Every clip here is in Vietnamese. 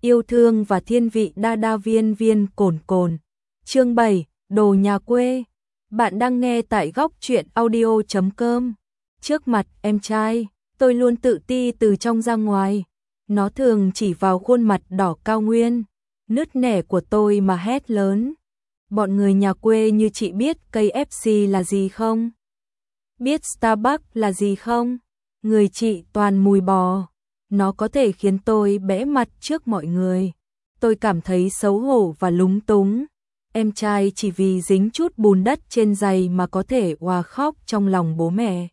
Yêu thương và thiên vị đa đa viên viên cồn cồn. Chương 7, đồ nhà quê. Bạn đang nghe tại góc truyện audio.com. Trước mặt em trai, tôi luôn tự ti từ trong ra ngoài. Nó thường chỉ vào khuôn mặt đỏ cao nguyên, nứt nẻ của tôi mà hét lớn. Bọn người nhà quê như chị biết KFC là gì không? Biết Starbucks là gì không? Người chị toàn mùi bò. Nó có thể khiến tôi bẽ mặt trước mọi người. Tôi cảm thấy xấu hổ và lúng túng. Em trai chỉ vì dính chút bùn đất trên giày mà có thể òa khóc trong lòng bố mẹ.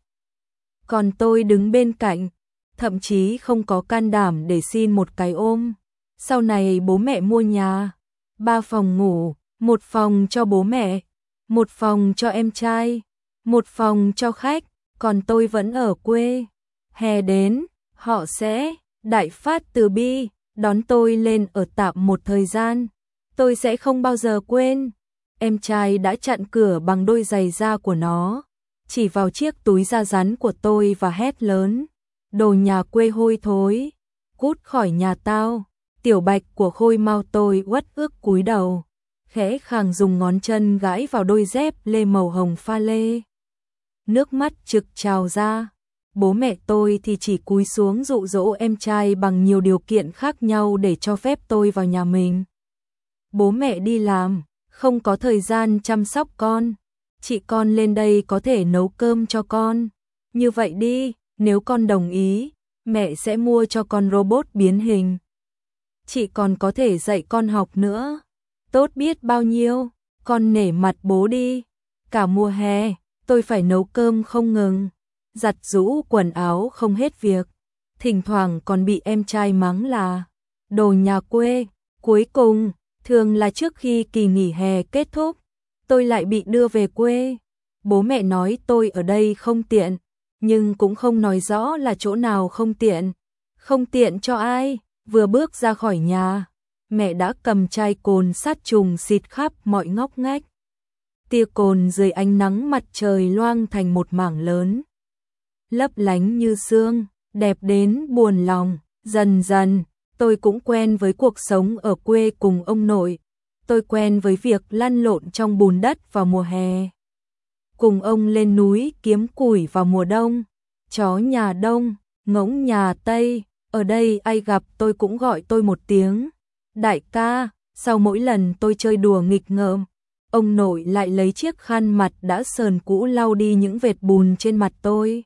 Còn tôi đứng bên cạnh, thậm chí không có can đảm để xin một cái ôm. Sau này bố mẹ mua nhà, 3 phòng ngủ, 1 phòng cho bố mẹ, 1 phòng cho em trai, 1 phòng cho khách, còn tôi vẫn ở quê. Hè đến, họ sẽ đại phát từ bi, đón tôi lên ở tạm một thời gian. Tôi sẽ không bao giờ quên. Em trai đã chặn cửa bằng đôi giày da của nó, chỉ vào chiếc túi da rắn của tôi và hét lớn. Đồ nhà quê hôi thối, cút khỏi nhà tao. Tiểu Bạch của Khôi Mau tôi uất ức cúi đầu, khẽ khàng dùng ngón chân gãi vào đôi dép lê màu hồng pha lê. Nước mắt trực trào ra. Bố mẹ tôi thì chỉ cúi xuống dụ dỗ em trai bằng nhiều điều kiện khác nhau để cho phép tôi vào nhà mình. Bố mẹ đi làm, không có thời gian chăm sóc con. Chị con lên đây có thể nấu cơm cho con. Như vậy đi, nếu con đồng ý, mẹ sẽ mua cho con robot biến hình. Chị còn có thể dạy con học nữa. Tốt biết bao nhiêu, con nể mặt bố đi. Cả mùa hè, tôi phải nấu cơm không ngừng, giặt giũ quần áo không hết việc. Thỉnh thoảng còn bị em trai mắng là đồ nhà quê. Cuối cùng, thường là trước khi kỳ nghỉ hè kết thúc, tôi lại bị đưa về quê. Bố mẹ nói tôi ở đây không tiện, nhưng cũng không nói rõ là chỗ nào không tiện. Không tiện cho ai? Vừa bước ra khỏi nhà, mẹ đã cầm chai cồn sát trùng xịt khắp mọi ngóc ngách. Tia cồn dưới ánh nắng mặt trời loang thành một mảng lớn, lấp lánh như sương, đẹp đến buồn lòng. Dần dần, tôi cũng quen với cuộc sống ở quê cùng ông nội. Tôi quen với việc lăn lộn trong bùn đất vào mùa hè, cùng ông lên núi kiếm củi vào mùa đông. Chó nhà Đông, ngỗng nhà Tây, ở đây ai gặp tôi cũng gọi tôi một tiếng đại ca. Sau mỗi lần tôi chơi đùa nghịch ngợm, ông nội lại lấy chiếc khăn mặt đã sờn cũ lau đi những vệt bùn trên mặt tôi.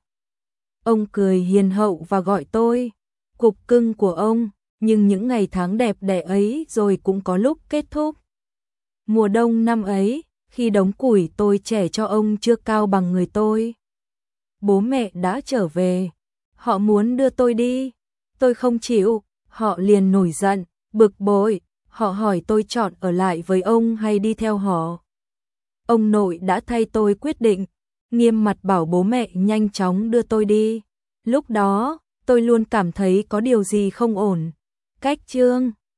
Ông cười hiền hậu và gọi tôi cục cưng của ông. Nhưng những ngày tháng đẹp đẽ ấy rồi cũng có lúc kết thúc. Mùa đông năm ấy, khi đống củi tôi chẻ cho ông chưa cao bằng người tôi, bố mẹ đã trở về. Họ muốn đưa tôi đi, tôi không chịu. Họ liền nổi giận, bực bội. Họ hỏi tôi chọn ở lại với ông hay đi theo họ. Ông nội đã thay tôi quyết định, nghiêm mặt bảo bố mẹ nhanh chóng đưa tôi đi. Lúc đó, tôi luôn cảm thấy có điều gì không ổn. Cách chương